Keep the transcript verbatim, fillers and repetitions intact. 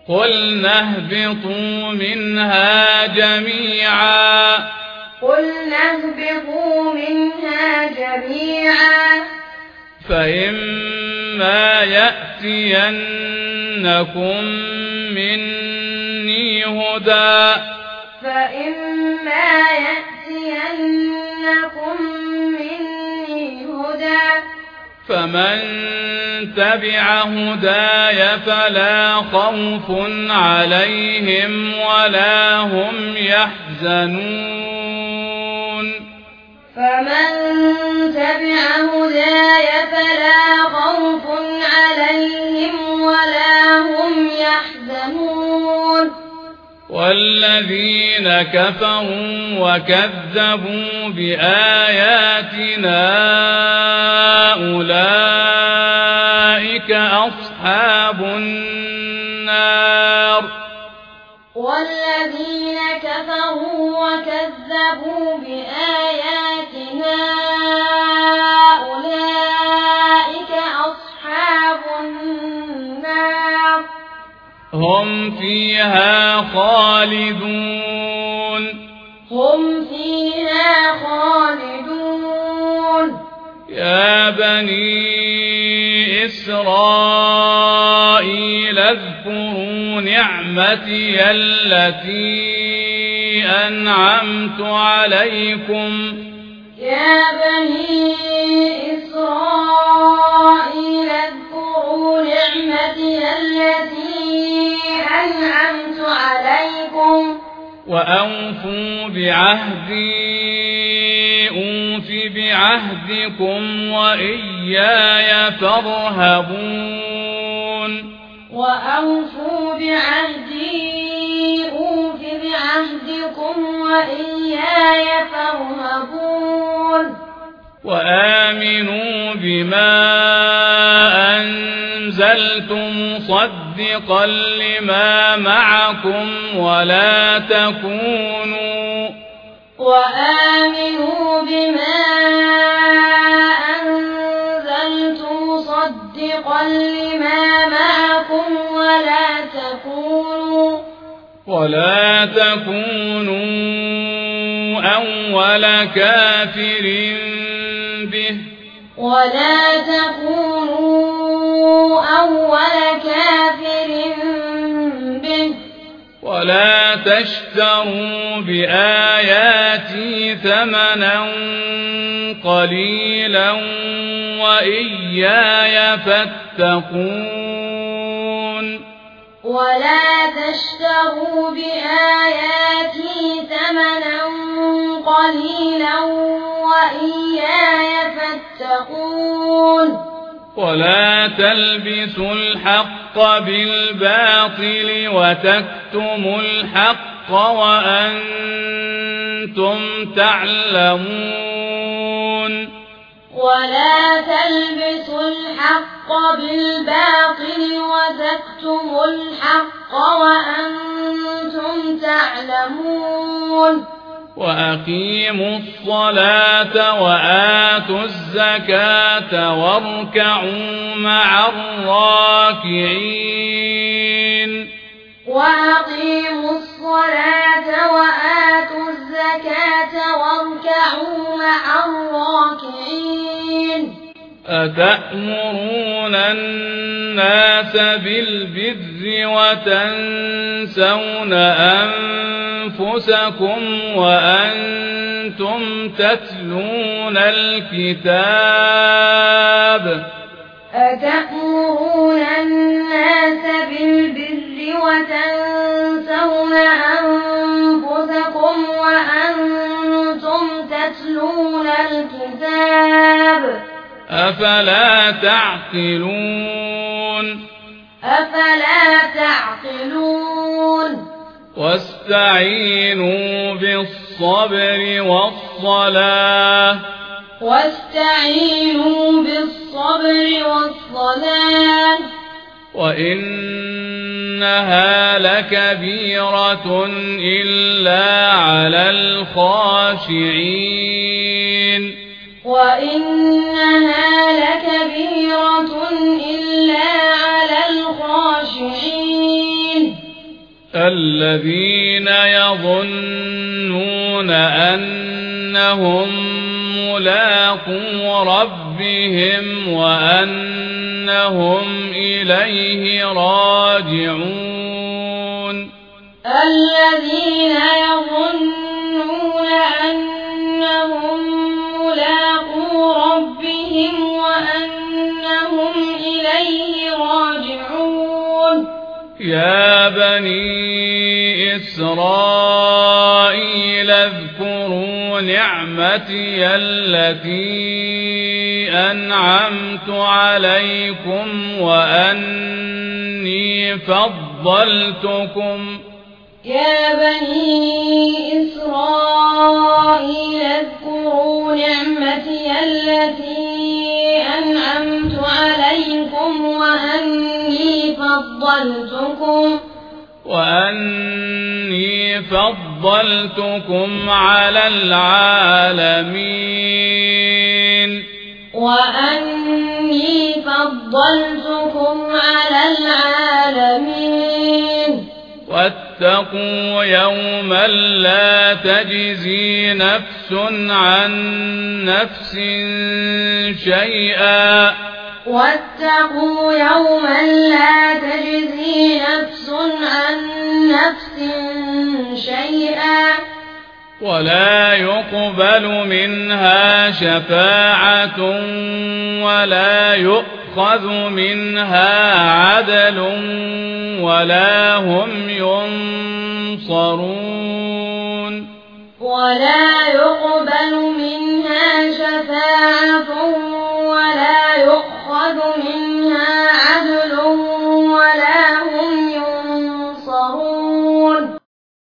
قلنا اهبطوا منها جميعا قلنا اهبطوا منها جميعا فإما يأتينكم مني هدى فإما يأتينكم مني هدى فمن تبع هداي فلا خوف عليهم ولا هم يحزنون فمن تبع هداي فلا خوف عليهم ولا هم يحزنون والذين كفروا وكذبوا بآياتنا أولئك أصحاب النار والذين كفروا وكذبوا بآياتنا أولئك أصحاب النار هم فيها خالدون هم فيها خالدون يا بني إسرائيل اذكروا نعمتي التي أنعمت عليكم يا بني إسرائيل اذكروا نعمتي التي أنعمت عليكم وأوفوا بعهدي أوف بعهدكم وإياي فارهبون وأوفوا بعهدي أوف بعهدكم وإياي فارهبون وآمنوا بما أنزلت مصدقا لما معكم ولا تكونوا وآمنوا بما أنزلت مصدقا لما معكم ولا تكونوا ولا تكونوا أول كافر به ولا تكونوا أول كافر به ولا تشتروا بآياتي ثمنا قليلا وإياي فاتقون ولا تشتروا بآياتي ثمنا قليلا وإياي فاتقون ولا تلبسوا الحق بالباطل وتكتموا الحق وأنتم تعلمون ولا تلبسوا الحق بالباطل وتكتموا الحق وأنتم تعلمون وأقيموا الصلاة وآتوا الزكاة واركعوا مع الراكعين وأقيموا الصلاة وآتوا الزكاة واركعوا مع الراكعين أتأمرون الناس بالبر وتنسون أنفسكم وأنتم تتلون الكتاب أتأمرون الناس بالبر وتنسون أنفسكم وأنتم تتلون الكتاب أفلا تعقلون أفلا تعقلون واستعينوا بالصبر والصلاة واستعينوا بالصبر والصلاة وإنها لكبيرة إلا على الخاشعين وإنها لكبيرة إلا على الخاشعين الذين يظنون أنهم ملاقو ربهم وأنهم إليه راجعون الذين يظنون أنهم ملاقو ربهم وأنهم إليه راجعون يا بني إسرائيل اذكروا نعمتي التي أنعمت عليكم وأني فضلتكم يا بني إسرائيل اذكروا نعمتي التي أنعمت عليكم وأني فضلتكم وأني فضلتكم على العالمين وأني فضلتكم على العالمين واتقوا يوما لا تجزي نفس عن نفس شيئا واتقوا يوما لا تجزي نفس عن نفس شيئا ولا يقبل منها شفاعة ولا يؤخذ منها عدل ولا هم ينصرون ولا